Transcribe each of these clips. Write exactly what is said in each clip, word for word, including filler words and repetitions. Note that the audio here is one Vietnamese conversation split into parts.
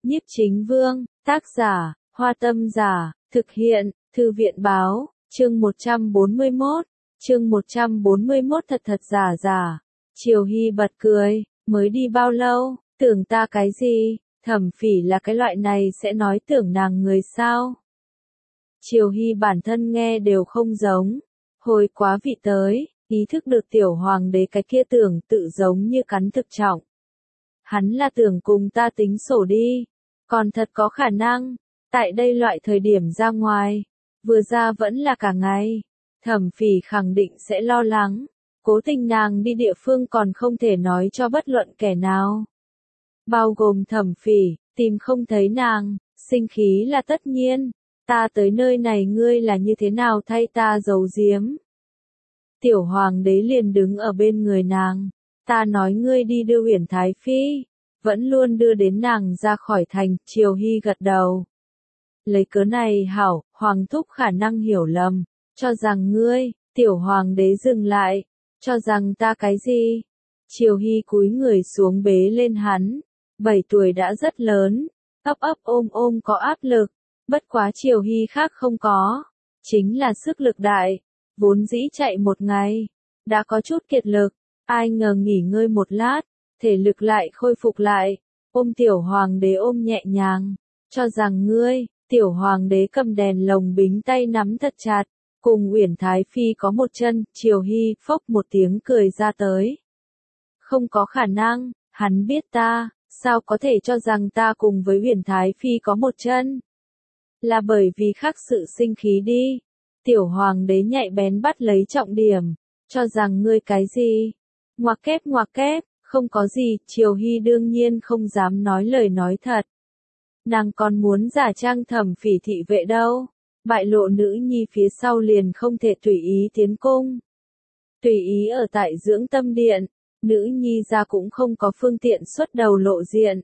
Nhiếp Chính Vương, tác giả, Hoa Tâm Giả, thực hiện, Thư viện Báo, chương một trăm bốn mươi mốt, chương một trăm bốn mươi mốt thật thật giả giả. Triều Hy bật cười, mới đi bao lâu, tưởng ta cái gì, Thẩm Phỉ là cái loại này sẽ nói tưởng nàng người sao. Triều Hy bản thân nghe đều không giống, hồi quá vị tới, ý thức được tiểu hoàng đế cái kia tưởng tự giống như cắn thực trọng. Hắn là tưởng cùng ta tính sổ đi, còn thật có khả năng, tại đây loại thời điểm ra ngoài, vừa ra vẫn là cả ngày, Thẩm Phỉ khẳng định sẽ lo lắng, cố tình nàng đi địa phương còn không thể nói cho bất luận kẻ nào. Bao gồm Thẩm Phỉ, tìm không thấy nàng, sinh khí là tất nhiên, ta tới nơi này ngươi là như thế nào thay ta giấu giếm. Tiểu hoàng đế liền đứng ở bên người nàng, ta nói ngươi đi đưa Uyển Thái Phi, vẫn luôn đưa đến nàng ra khỏi thành, Triều Hy gật đầu. Lấy cớ này hảo, hoàng thúc khả năng hiểu lầm, cho rằng ngươi, tiểu hoàng đế dừng lại, cho rằng ta cái gì. Triều Hy cúi người xuống bế lên hắn, bảy tuổi đã rất lớn, ấp ấp ôm ôm có áp lực, bất quá Triều Hy khác không có, chính là sức lực đại, vốn dĩ chạy một ngày, đã có chút kiệt lực, ai ngờ nghỉ ngơi một lát, thể lực lại khôi phục lại, ôm tiểu hoàng đế ôm nhẹ nhàng, cho rằng ngươi, tiểu hoàng đế cầm đèn lồng bính tay nắm thật chặt, cùng Uyển Thái Phi có một chân, Triều Hy phốc một tiếng cười ra tới. Không có khả năng, hắn biết ta, sao có thể cho rằng ta cùng với Uyển Thái Phi có một chân? Là bởi vì khác sự sinh khí đi. Tiểu hoàng đế nhạy bén bắt lấy trọng điểm, cho rằng ngươi cái gì? Ngoặc kép ngoặc kép, không có gì, Triều Hy đương nhiên không dám nói lời nói thật. Nàng còn muốn giả trang Thẩm Phỉ thị vệ đâu, bại lộ nữ nhi phía sau liền không thể tùy ý tiến cung. Tùy ý ở tại dưỡng tâm điện, nữ nhi ra cũng không có phương tiện xuất đầu lộ diện.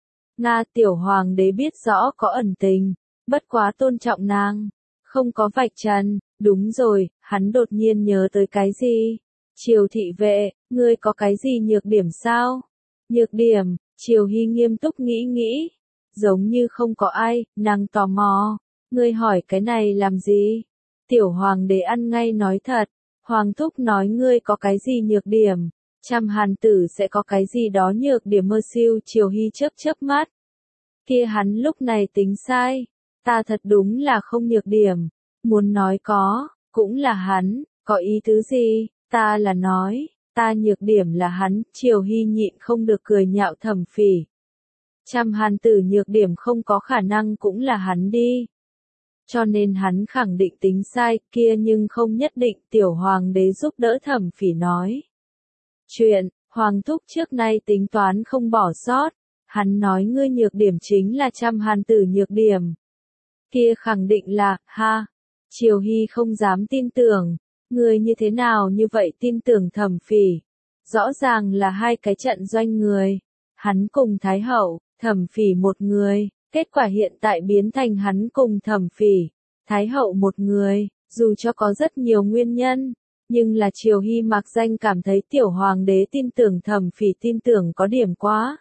Nga tiểu hoàng đế biết rõ có ẩn tình, bất quá tôn trọng nàng, không có vạch trần, đúng rồi, hắn đột nhiên nhớ tới cái gì. Triều thị vệ, ngươi có cái gì nhược điểm sao? Nhược điểm, Triều Hy nghiêm túc nghĩ nghĩ, giống như không có ai, nàng tò mò, ngươi hỏi cái này làm gì? Tiểu hoàng đế ăn ngay nói thật, hoàng thúc nói ngươi có cái gì nhược điểm, trăm hàn tử sẽ có cái gì đó nhược điểm mơ siêu. Triều Hy chớp chớp mắt, kia hắn lúc này tính sai, ta thật đúng là không nhược điểm, muốn nói có, cũng là hắn, có ý tứ gì, ta là nói, ta nhược điểm là hắn. Triều Hy nhịn không được cười nhạo Thẩm Phỉ. Trăm hàn tử nhược điểm không có khả năng cũng là hắn đi. Cho nên hắn khẳng định tính sai, kia nhưng không nhất định. Tiểu hoàng đế giúp đỡ Thẩm Phỉ nói chuyện, hoàng thúc trước nay tính toán không bỏ sót, hắn nói ngươi nhược điểm chính là trăm hàn tử nhược điểm. Kia khẳng định là, ha, Triều Hy không dám tin tưởng, ngươi như thế nào như vậy tin tưởng Thẩm Phỉ, rõ ràng là hai cái trận doanh người, hắn cùng Thái Hậu, Thẩm Phỉ một người, kết quả hiện tại biến thành hắn cùng Thẩm Phỉ, Thái Hậu một người, dù cho có rất nhiều nguyên nhân, nhưng là Triều Hy mặc danh cảm thấy tiểu hoàng đế tin tưởng Thẩm Phỉ tin tưởng có điểm quá.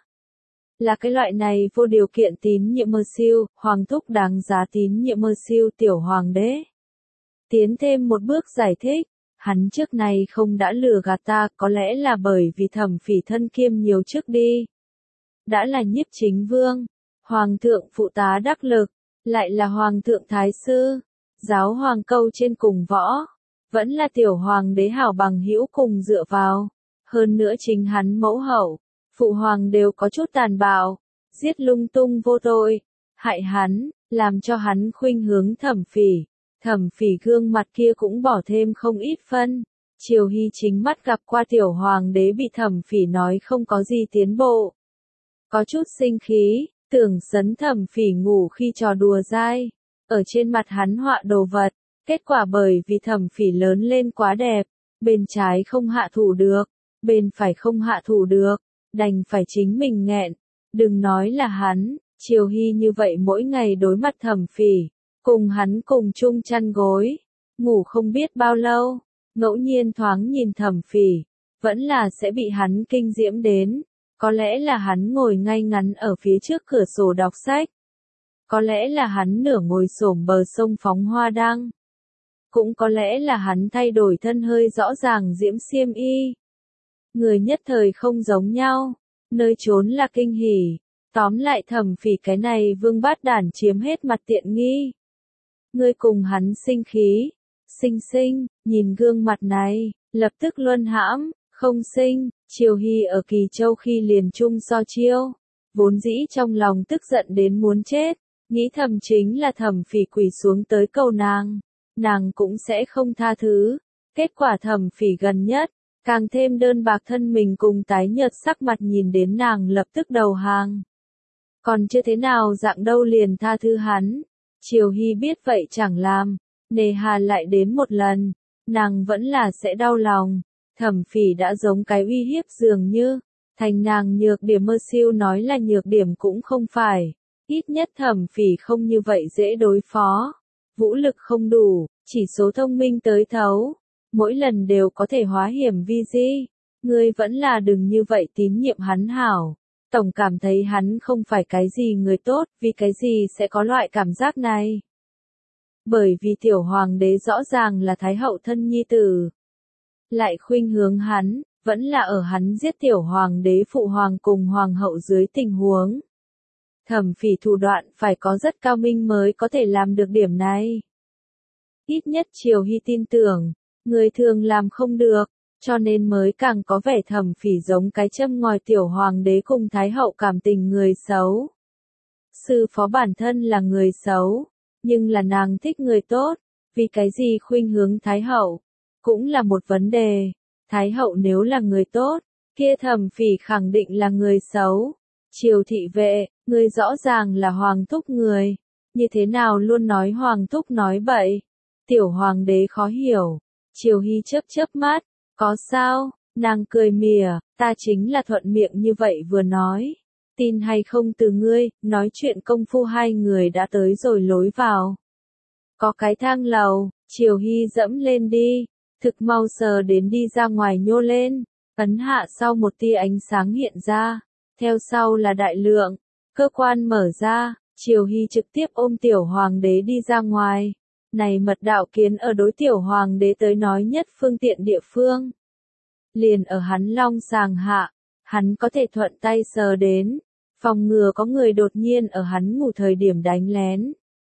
Là cái loại này vô điều kiện tín nhiệm mơ siêu, hoàng thúc đáng giá tín nhiệm mơ siêu. Tiểu hoàng đế tiến thêm một bước giải thích, hắn trước này không đã lừa gạt ta, có lẽ là bởi vì Thẩm Phỉ thân kiêm nhiều trước đi. Đã là Nhiếp Chính Vương, hoàng thượng phụ tá đắc lực, lại là hoàng thượng thái sư, giáo hoàng câu trên cùng võ, vẫn là tiểu hoàng đế hảo bằng hữu cùng dựa vào, hơn nữa chính hắn mẫu hậu, phụ hoàng đều có chút tàn bạo, giết lung tung vô tội, hại hắn, làm cho hắn khuynh hướng Thẩm Phỉ. Thẩm Phỉ gương mặt kia cũng bỏ thêm không ít phân. Triều Hy chính mắt gặp qua tiểu hoàng đế bị Thẩm Phỉ nói không có gì tiến bộ, có chút sinh khí, tưởng sấn Thẩm Phỉ ngủ khi trò đùa dai, ở trên mặt hắn họa đồ vật, kết quả bởi vì Thẩm Phỉ lớn lên quá đẹp, bên trái không hạ thủ được, bên phải không hạ thủ được, đành phải chính mình nghẹn, đừng nói là hắn, Triều Hy như vậy mỗi ngày đối mặt Thẩm Phỉ, cùng hắn cùng chung chăn gối, ngủ không biết bao lâu, ngẫu nhiên thoáng nhìn Thẩm Phỉ, vẫn là sẽ bị hắn kinh diễm đến, Có lẽ là hắn ngồi ngay ngắn ở phía trước cửa sổ đọc sách. Có lẽ là hắn nửa ngồi xổm bờ sông phóng hoa đăng. Cũng có lẽ là hắn thay đổi thân hơi rõ ràng diễm xiêm y. Người nhất thời không giống nhau, nơi trốn là kinh hỉ. Tóm lại Thẩm Phỉ cái này vương bát đản chiếm hết mặt tiện nghi. Ngươi cùng hắn sinh khí, sinh sinh, nhìn gương mặt này, lập tức luân hãm, không sinh. Triều Hy ở Kỳ Châu khi liền chung so chiêu, vốn dĩ trong lòng tức giận đến muốn chết, nghĩ thầm chính là Thẩm Phỉ quỳ xuống tới cầu nàng, nàng cũng sẽ không tha thứ. Kết quả Thẩm Phỉ gần nhất, càng thêm đơn bạc thân mình cùng tái nhợt sắc mặt nhìn đến nàng lập tức đầu hàng. Còn chưa thế nào dạng đâu liền tha thứ hắn. Triều Hy biết vậy chẳng làm, nề hà lại đến một lần, nàng vẫn là sẽ đau lòng. Thẩm Phỉ đã giống cái uy hiếp dường như, thành nàng nhược điểm mơ siêu nói là nhược điểm cũng không phải. Ít nhất Thẩm Phỉ không như vậy dễ đối phó. Vũ lực không đủ, chỉ số thông minh tới thấu. Mỗi lần đều có thể hóa hiểm vi di. Ngươi vẫn là đừng như vậy tín nhiệm hắn hảo. Tổng cảm thấy hắn không phải cái gì người tốt, vì cái gì sẽ có loại cảm giác này. Bởi vì tiểu hoàng đế rõ ràng là thái hậu thân nhi tử. Lại khuynh hướng hắn, vẫn là ở hắn giết tiểu hoàng đế phụ hoàng cùng hoàng hậu dưới tình huống. Thẩm Phỉ thủ đoạn phải có rất cao minh mới có thể làm được điểm này. Ít nhất Triều Hy tin tưởng, người thường làm không được, cho nên mới càng có vẻ Thẩm Phỉ giống cái châm ngòi tiểu hoàng đế cùng thái hậu cảm tình người xấu. Sư phó bản thân là người xấu, nhưng là nàng thích người tốt, vì cái gì khuynh hướng thái hậu, cũng là một vấn đề. Thái hậu nếu là người tốt, kia Thẩm Phỉ khẳng định là người xấu. Triều thị vệ, người rõ ràng là hoàng thúc người, như thế nào luôn nói hoàng thúc nói bậy. Tiểu hoàng đế khó hiểu. Triều Hy chớp chớp mắt, có sao? Nàng cười mỉa, ta chính là thuận miệng như vậy vừa nói. Tin hay không từ ngươi, nói chuyện công phu hai người đã tới rồi lối vào. Có cái thang lầu, Triều Hy dẫm lên đi, thực mau sờ đến đi ra ngoài nhô lên, ấn hạ sau một tia ánh sáng hiện ra, theo sau là đại lượng, cơ quan mở ra, Triều Hy trực tiếp ôm tiểu hoàng đế đi ra ngoài. Này mật đạo kiến ở đối tiểu hoàng đế tới nói nhất phương tiện địa phương. Liền ở hắn long sàng hạ, hắn có thể thuận tay sờ đến, phòng ngừa có người đột nhiên ở hắn ngủ thời điểm đánh lén.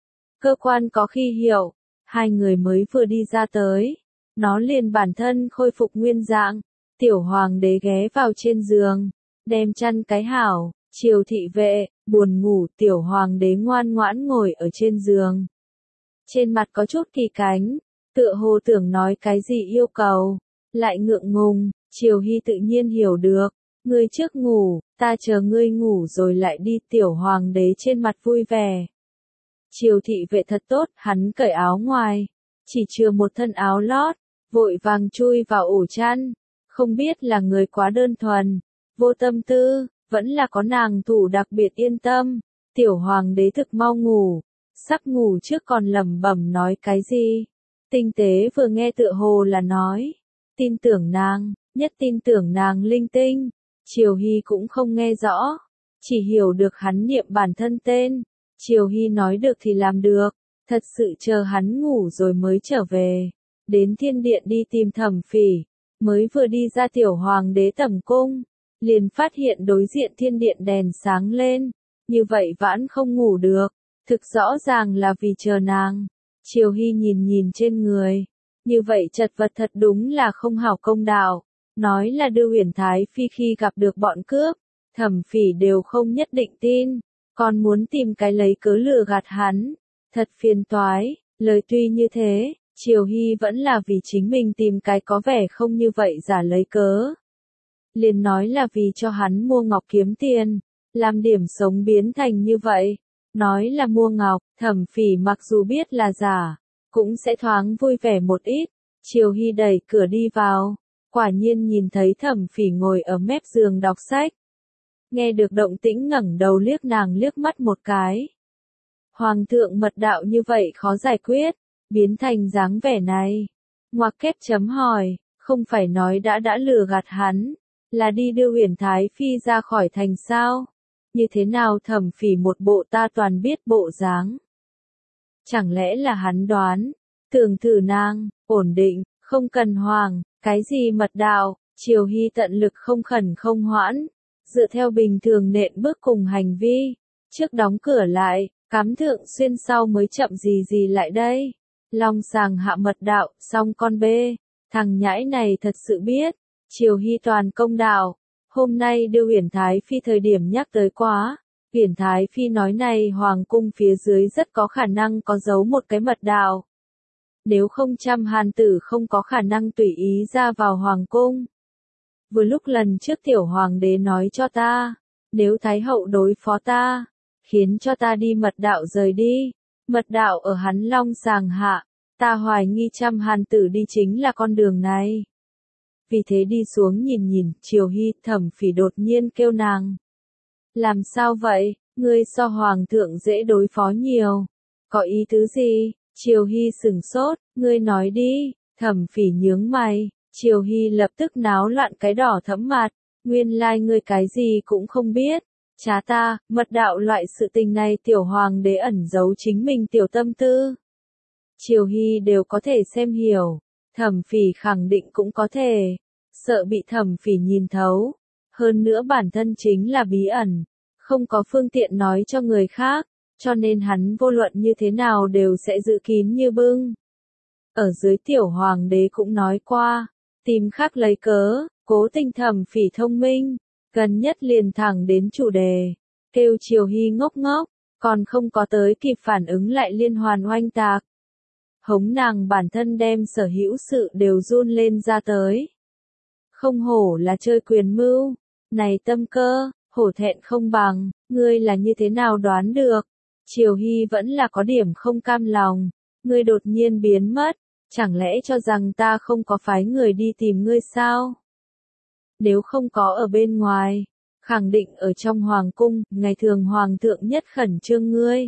Cơ quan có khi hiệu, hai người mới vừa đi ra tới, nó liền bản thân khôi phục nguyên dạng, tiểu hoàng đế ghé vào trên giường, đem chăn cái hảo, Triều thị vệ, buồn ngủ, tiểu hoàng đế ngoan ngoãn ngồi ở trên giường. Trên mặt có chút kỳ cánh, tựa hồ tưởng nói cái gì yêu cầu, lại ngượng ngùng. Triều Hy tự nhiên hiểu được, ngươi trước ngủ, ta chờ ngươi ngủ rồi lại đi. Tiểu hoàng đế trên mặt vui vẻ. Triều thị vệ thật tốt, hắn cởi áo ngoài, chỉ chừa một thân áo lót, vội vàng chui vào ổ chăn, không biết là người quá đơn thuần, vô tâm tư, vẫn là có nàng thủ đặc biệt yên tâm. Tiểu hoàng đế thực mau ngủ, sắp ngủ trước còn lẩm bẩm nói cái gì. Tinh tế vừa nghe tựa hồ là nói, tin tưởng nàng, nhất tin tưởng nàng linh tinh. Triều Hy cũng không nghe rõ, chỉ hiểu được hắn niệm bản thân tên. Triều Hy nói được thì làm được, thật sự chờ hắn ngủ rồi mới trở về. Đến thiên điện đi tìm Thẩm Phỉ, mới vừa đi ra tiểu hoàng đế tẩm cung, liền phát hiện đối diện thiên điện đèn sáng lên, như vậy vãn không ngủ được, thực rõ ràng là vì chờ nàng. Triều Hy nhìn nhìn trên người, như vậy chật vật thật đúng là không hảo công đạo, nói là đưa Huyền Thái Phi khi gặp được bọn cướp, Thẩm Phỉ đều không nhất định tin, còn muốn tìm cái lấy cớ lừa gạt hắn, thật phiền toái. Lời tuy như thế, Triều Hy vẫn là vì chính mình tìm cái có vẻ không như vậy giả lấy cớ. Liền nói là vì cho hắn mua ngọc kiếm tiền, làm điểm sống biến thành như vậy. Nói là mua ngọc, Thẩm Phỉ mặc dù biết là giả, cũng sẽ thoáng vui vẻ một ít. Triều Hy đẩy cửa đi vào, quả nhiên nhìn thấy Thẩm Phỉ ngồi ở mép giường đọc sách. Nghe được động tĩnh ngẩng đầu liếc nàng liếc mắt một cái. Hoàng thượng mật đạo như vậy khó giải quyết, biến thành dáng vẻ này. Ngoặc kép chấm hỏi, không phải nói đã đã lừa gạt hắn, Là đi đưa Huyền Thái Phi ra khỏi thành sao? Như thế nào Thẩm Phỉ một bộ ta toàn biết bộ dáng? Chẳng lẽ là hắn đoán, tưởng thử nàng, ổn định, không cần hoàng, cái gì mật đạo, Triều Hy tận lực không khẩn không hoãn, dựa theo bình thường nện bước cùng hành vi, trước đóng cửa lại, cắm thượng xuyên sau mới chậm gì gì lại đây. Long sàng hạ mật đạo, xong con bê, thằng nhãi này thật sự biết, Triều Hy toàn công đạo, hôm nay đưa Huyền Thái Phi thời điểm nhắc tới quá. Huyền Thái Phi nói này hoàng cung phía dưới rất có khả năng có giấu một cái mật đạo. Nếu không trăm hàn tử không có khả năng tùy ý ra vào hoàng cung. Vừa lúc lần trước tiểu hoàng đế nói cho ta, nếu Thái hậu đối phó ta, khiến cho ta đi mật đạo rời đi, mật đạo ở hắn long sàng hạ, ta hoài nghi trăm hàn tử đi chính là con đường này. Vì thế đi xuống nhìn nhìn, Triều Hy Thẩm Phỉ đột nhiên kêu nàng. Làm sao vậy, ngươi so hoàng thượng dễ đối phó nhiều. Có ý tứ gì? Triều Hy sửng sốt, ngươi nói đi, Thẩm Phỉ nhướng mày, Triều Hy lập tức náo loạn cái đỏ thẫm mặt, nguyên lai like ngươi cái gì cũng không biết. Chá ta, mật đạo loại sự tình này tiểu hoàng đế ẩn giấu chính mình tiểu tâm tư. Triều Hy đều có thể xem hiểu, Thẩm Phỉ khẳng định cũng có thể, sợ bị Thẩm Phỉ nhìn thấu. Hơn nữa bản thân chính là bí ẩn, không có phương tiện nói cho người khác, cho nên hắn vô luận như thế nào đều sẽ giữ kín như bưng. Ở dưới tiểu hoàng đế cũng nói qua, tìm khác lấy cớ, cố tình Thẩm Phỉ thông minh, gần nhất liền thẳng đến chủ đề, kêu Triều Hy ngốc ngốc, còn không có tới kịp phản ứng lại liên hoàn oanh tạc. Hống nàng bản thân đem sở hữu sự đều run lên ra tới. Không hổ là chơi quyền mưu, này tâm cơ, hổ thẹn không bằng, ngươi là như thế nào đoán được. Triều Hy vẫn là có điểm không cam lòng, ngươi đột nhiên biến mất, chẳng lẽ cho rằng ta không có phái người đi tìm ngươi sao? Nếu không có ở bên ngoài, khẳng định ở trong hoàng cung, ngày thường hoàng thượng nhất khẩn trương ngươi.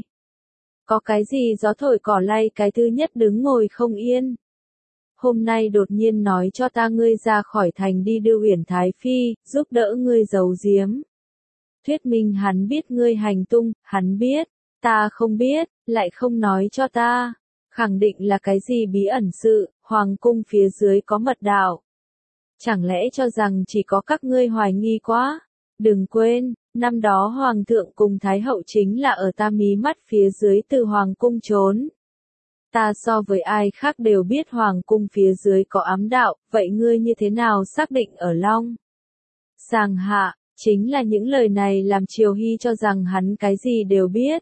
Có cái gì gió thổi cỏ lay cái thứ nhất đứng ngồi không yên. Hôm nay đột nhiên nói cho ta ngươi ra khỏi thành đi đưa Huyền Thái Phi, giúp đỡ ngươi giấu giếm. Thuyết minh hắn biết ngươi hành tung, hắn biết, ta không biết, lại không nói cho ta. Khẳng định là cái gì bí ẩn sự, hoàng cung phía dưới có mật đạo. Chẳng lẽ cho rằng chỉ có các ngươi hoài nghi quá? Đừng quên, năm đó hoàng thượng cùng thái hậu chính là ở ta mí mắt phía dưới từ hoàng cung trốn. Ta so với ai khác đều biết hoàng cung phía dưới có ám đạo, vậy ngươi như thế nào xác định ở Long sàng hạ? Chính là những lời này làm Triều Hy cho rằng hắn cái gì đều biết.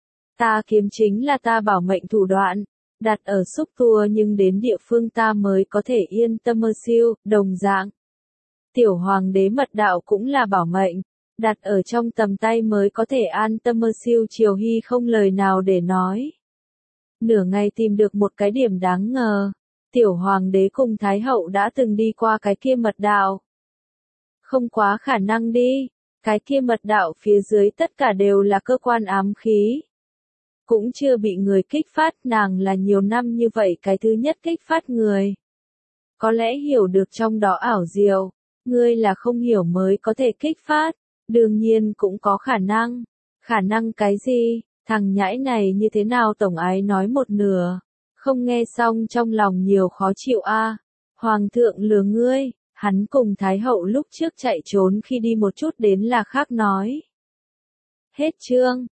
Ta kiếm chính là ta bảo mệnh thủ đoạn, đặt ở xúc tua nhưng đến địa phương ta mới có thể yên tâm mơ siêu, đồng dạng. Tiểu hoàng đế mật đạo cũng là bảo mệnh, đặt ở trong tầm tay mới có thể an tâm mơ siêu. Triều Hy không lời nào để nói. Nửa ngày tìm được một cái điểm đáng ngờ, tiểu hoàng đế cùng thái hậu đã từng đi qua cái kia mật đạo. Không quá khả năng đi, cái kia mật đạo phía dưới tất cả đều là cơ quan ám khí. Cũng chưa bị người kích phát, nàng là nhiều năm như vậy cái thứ nhất kích phát người. Có lẽ hiểu được trong đó ảo diệu, ngươi là không hiểu mới có thể kích phát, đương nhiên cũng có khả năng. Khả năng cái gì, thằng nhãi này như thế nào tổng ái nói một nửa, không nghe xong trong lòng nhiều khó chịu a. Hoàng thượng lừa ngươi, hắn cùng thái hậu lúc trước chạy trốn khi đi một chút đến là khác nói. Hết chương.